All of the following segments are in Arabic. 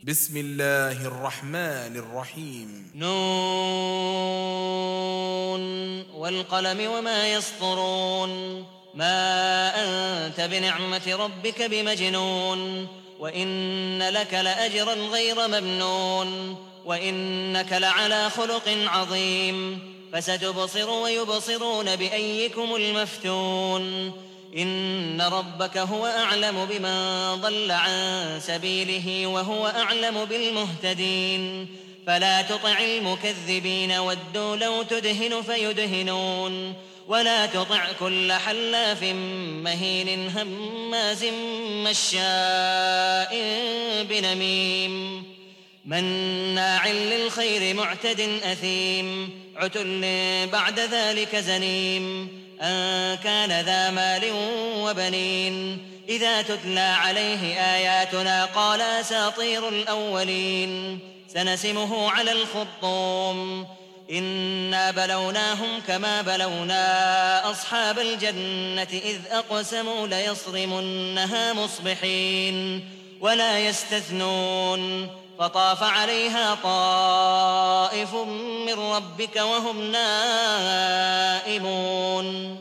بسم الله الرحمن الرحيم. نون والقلم وما يسطرون ما أنت بنعمة ربك بمجنون وإن لك لأجرا غير ممنون وإنك لعلى خلق عظيم فستبصر ويبصرون بأيكم المفتون إن ربك هو أعلم بمن ضل عن سبيله وهو أعلم بالمهتدين فلا تطع المكذبين ودوا لو تدهن فيدهنون ولا تطع كل حلاف مهين هماز مشاء بنميم مناع للخير معتد أثيم عتل بعد ذلك زنيم أن كان ذا مال وبنين إذا تتلى عليه آياتنا قال أساطير الأولين سنسمه على الخرطوم إنا بلوناهم كما بلونا أصحاب الجنة إذ أقسموا ليصرمنها مصبحين ولا يستثنون فطاف عليها طائف من ربك وهم نائمون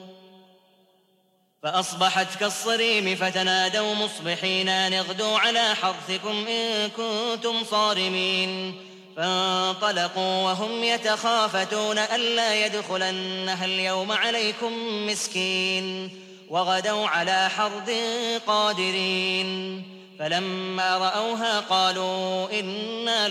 فأصبحت كالصريم فتنادوا مصبحين أن اغدوا على حرثكم إن كنتم صارمين فانطلقوا وهم يتخافتون ألا يدخلنها اليوم عليكم مسكين وغدوا على حرد قادرين فلما رأوها قالوا إنا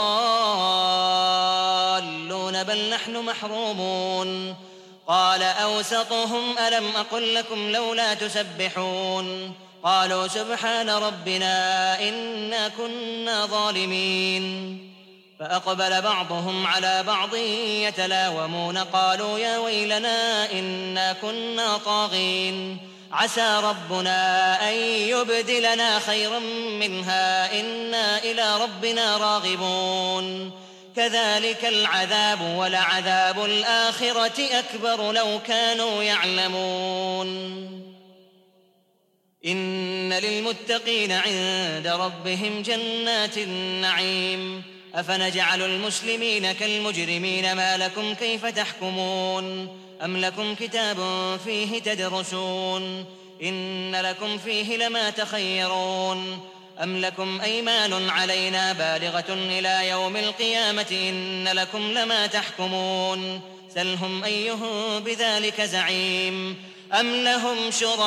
لضالون بل نحن محرومون قال أوسطهم ألم أقل لكم لولا تسبحون قالوا سبحان ربنا إنا كنا ظالمين فأقبل بعضهم على بعض يتلاومون قالوا يا ويلنا إنا كنا طاغين عسى ربنا أن يبدلنا خيرا منها إنا إلى ربنا راغبون كذلك العذاب ولعذاب الآخرة أكبر لو كانوا يعلمون إن للمتقين عند ربهم جنات النعيم أفنجعل المسلمين كالمجرمين ما لكم كيف تحكمون أم لكم كتاب فيه تدرسون إن لكم فيه لما تخيرون أم لكم أيمان علينا بالغة إلى يوم القيامة إن لكم لما تحكمون سلهم أيهم بذلك زعيم أم لهم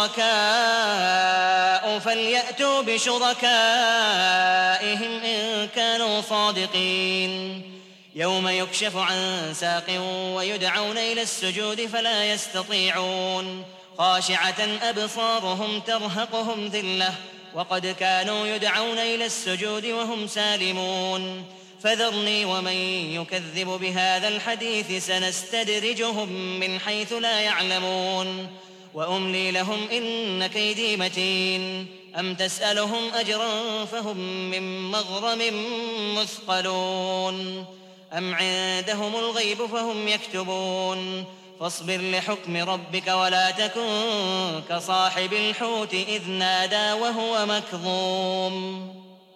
شركاء فليأتوا بشركائهم إن كانوا صادقين يوم يكشف عن ساق ويدعون إلى السجود فلا يستطيعون خاشعة أبصارهم ترهقهم ذلة وقد كانوا يدعون إلى السجود وهم سالمون فذرني ومن يكذب بهذا الحديث سنستدرجهم من حيث لا يعلمون وأملي لهم إن كيدي متين أم تسألهم أجرا فهم من مغرم مثقلون أم عندهم الغيب فهم يكتبون فاصبر لحكم ربك ولا تكن كصاحب الحوت إذ نادى وهو مكظوم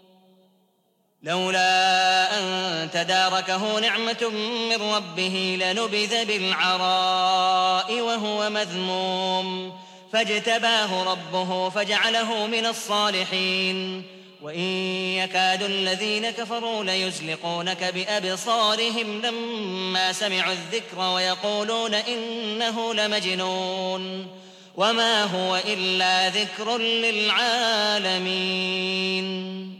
لولا أن تداركه نعمة من ربه لنبذ بالعراء وهو مذموم فاجتباه ربه فجعله من الصالحين وإن يكاد الذين كفروا ليزلقونك بأبصارهم لما سمعوا الذكر ويقولون إنه لمجنون وما هو إلا ذكر للعالمين.